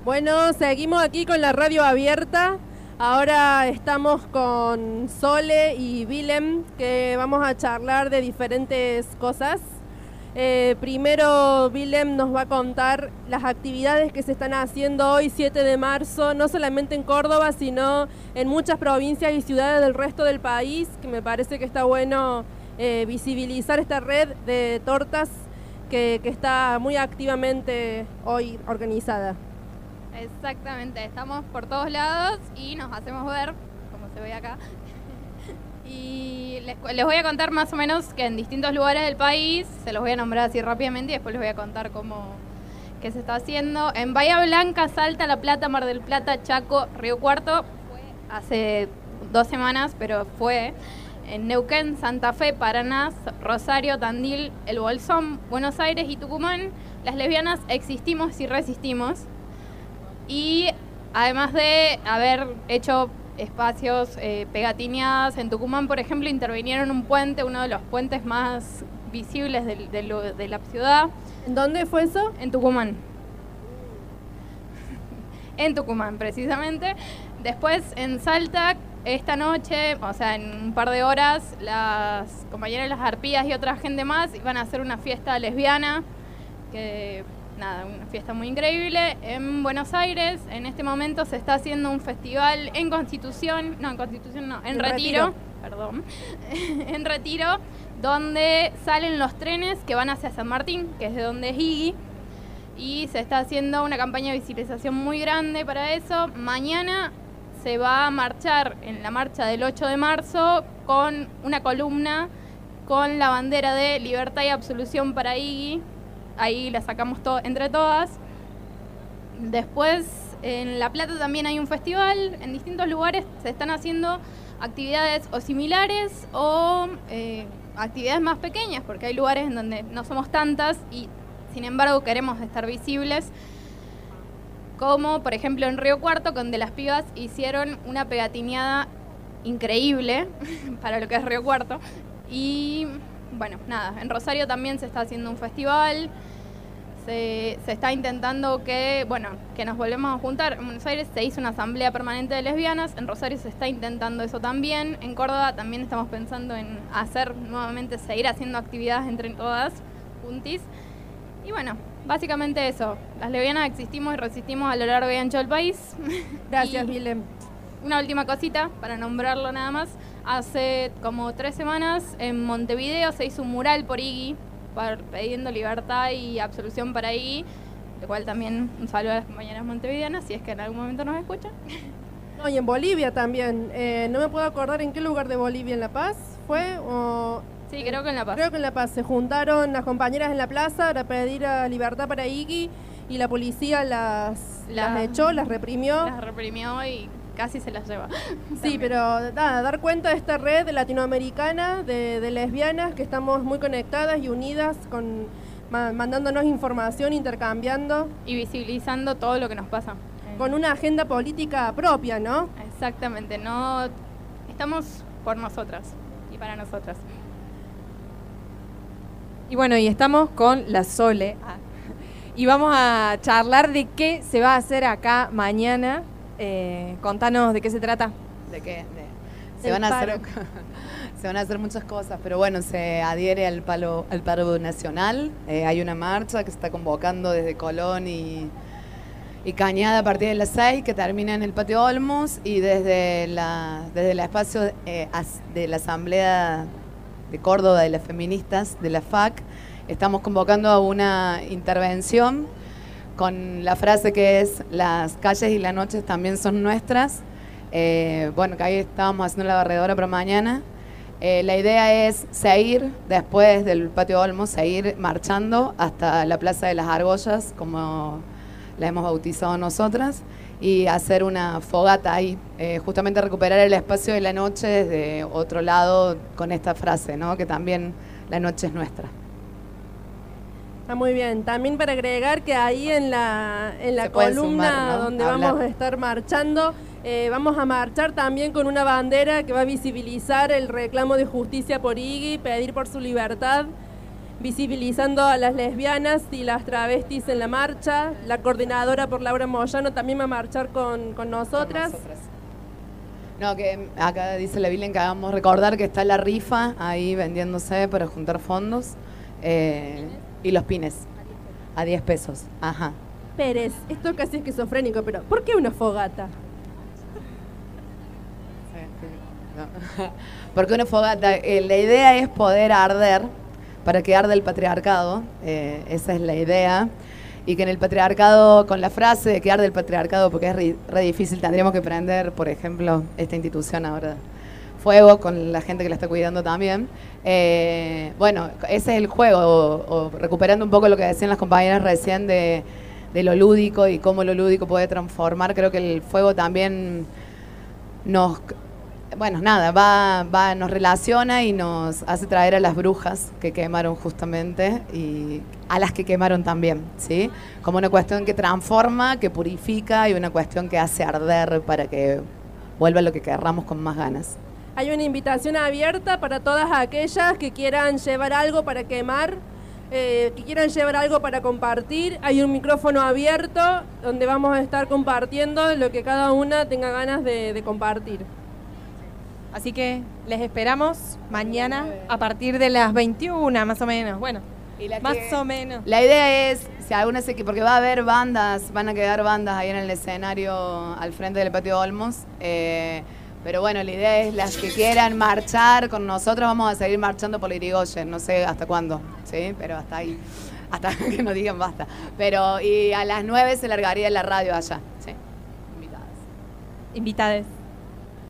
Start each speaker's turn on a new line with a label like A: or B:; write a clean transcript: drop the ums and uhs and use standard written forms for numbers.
A: Bueno, seguimos aquí con la radio abierta. Ahora estamos con Sole y Willem, que vamos a charlar de diferentes cosas. Primero, Willem nos va a contar las actividades que se están haciendo hoy, 7 de marzo, no solamente en Córdoba, sino en muchas provincias y ciudades del resto del país, que me parece que está bueno visibilizar esta red de tortas que está muy activamente hoy organizada.
B: Exactamente, estamos por todos lados y nos hacemos ver, como se ve acá. Y les voy a contar más o menos que en distintos lugares del país, se los voy a nombrar así rápidamente y después les voy a contar qué se está haciendo. En Bahía Blanca, Salta, La Plata, Mar del Plata, Chaco, Río Cuarto, fue hace 2 semanas, pero fue en Neuquén, Santa Fe, Paraná, Rosario, Tandil, El Bolsón, Buenos Aires y Tucumán. Las lesbianas existimos y resistimos. Y además de haber hecho espacios pegatineadas, en Tucumán, por ejemplo, intervinieron un puente, uno de los puentes más visibles de la ciudad.
A: ¿En dónde fue eso?
B: En Tucumán. En Tucumán, precisamente. Después, en Salta, esta noche, o sea, en un par de horas, las compañeras de las arpías y otra gente más van a hacer una fiesta lesbiana, que... Nada, una fiesta muy increíble. En Buenos Aires, en este momento se está haciendo un festival en Retiro, perdón, en Retiro, donde salen los trenes que van hacia San Martín, que es de donde es Iggy, y se está haciendo una campaña de visibilización muy grande para eso. Mañana se va a marchar en la marcha del 8 de marzo con una columna con la bandera de libertad y absolución para Iggy. Ahí la sacamos entre todas. Después, en La Plata también hay un festival. En distintos lugares se están haciendo actividades o similares o actividades más pequeñas, porque hay lugares en donde no somos tantas y, sin embargo, queremos estar visibles. Como, por ejemplo, en Río Cuarto, donde las pibas hicieron una pegatineada increíble para lo que es Río Cuarto. Y... bueno, nada, en Rosario también se está haciendo un festival, se está intentando que nos volvemos a juntar. En Buenos Aires se hizo una asamblea permanente de lesbianas, en Rosario se está intentando eso también, en Córdoba también estamos pensando en seguir haciendo actividades entre todas, juntis. Y bueno, básicamente eso, las lesbianas existimos y resistimos a lo largo y ancho del país.
A: Gracias, Willem.
B: Una última cosita, para nombrarlo nada más. Hace como 3 semanas en Montevideo se hizo un mural por Iggy, pidiendo libertad y absolución para Iggy, de cual también un saludo a las compañeras montevideanas, si es que en algún momento nos escuchan.
A: No, y en Bolivia también. No me puedo acordar en qué lugar de Bolivia, ¿en La Paz fue?
B: Sí, creo que en La Paz.
A: Creo que en La Paz. Se juntaron las compañeras en la plaza para pedir libertad para Iggy y la policía las echó, las reprimió.
B: Las reprimió y... casi se las lleva.
A: Sí, pero nada, dar cuenta de esta red latinoamericana de lesbianas que estamos muy conectadas y unidas, mandándonos información, intercambiando.
B: Y visibilizando todo lo que nos pasa.
A: Con una agenda política propia, ¿no?
B: Exactamente, no estamos por nosotras y para nosotras.
C: Y bueno, y estamos con la Sole. Y vamos a charlar de qué se va a hacer acá mañana. Contanos de qué se trata.
D: ¿De qué? Se van a hacer muchas cosas, pero bueno, se adhiere al paro nacional. Hay una marcha que se está convocando desde Colón y Cañada a partir de las 6, que termina en el Patio Olmos, y desde el espacio de la Asamblea de Córdoba de las Feministas de la FAC estamos convocando a una intervención con la frase que es: las calles y las noches también son nuestras. Bueno, que ahí estábamos haciendo la barredora para mañana. La idea es seguir después del Patio Olmos, seguir marchando hasta la Plaza de las Argollas, como la hemos bautizado nosotras, y hacer una fogata ahí, justamente recuperar el espacio de la noche desde otro lado con esta frase, ¿no? Que también la noche es nuestra.
A: Está muy bien. También para agregar que ahí en la columna
D: sumar, ¿no?
A: donde vamos a estar marchando, vamos a marchar también con una bandera que va a visibilizar el reclamo de justicia por Iggy, pedir por su libertad. visibilizando a las lesbianas y las travestis en la marcha. La coordinadora por Laura Moyano también va a marchar con nosotras.
D: No, que acá dice la Biblia que hagamos recordar que está la rifa ahí vendiéndose para juntar fondos. Y los pines a 10 pesos. Ajá.
A: Pérez, esto casi esquizofrénico, pero ¿por qué una fogata?
D: No. Porque una fogata, la idea es poder arder para que arde el patriarcado, esa es la idea, y que en el patriarcado, con la frase de que arde el patriarcado, porque es re difícil, tendríamos que prender, por ejemplo, esta institución ahora, fuego con la gente que la está cuidando también. Bueno, ese es el juego, o recuperando un poco lo que decían las compañeras recién de lo lúdico y cómo lo lúdico puede transformar, creo que el fuego también nos... Bueno, nada, nos relaciona y nos hace traer a las brujas que quemaron justamente y a las que quemaron también, ¿sí? Como una cuestión que transforma, que purifica y una cuestión que hace arder para que vuelva lo que querramos con más ganas.
A: Hay una invitación abierta para todas aquellas que quieran llevar algo para quemar, que quieran llevar algo para compartir. Hay un micrófono abierto donde vamos a estar compartiendo lo que cada una tenga ganas de compartir.
C: Así que les esperamos mañana a partir de las 21, más o menos. Bueno, más o menos.
D: La idea es, si alguna porque va a haber bandas, van a quedar bandas ahí en el escenario al frente del Patio Olmos. Pero bueno, la idea es las que quieran marchar con nosotros, vamos a seguir marchando por Irigoyen, no sé hasta cuándo, ¿sí? Pero hasta ahí, hasta que nos digan basta. Pero y a las 9 se largaría la radio allá, ¿sí?
C: Invitades.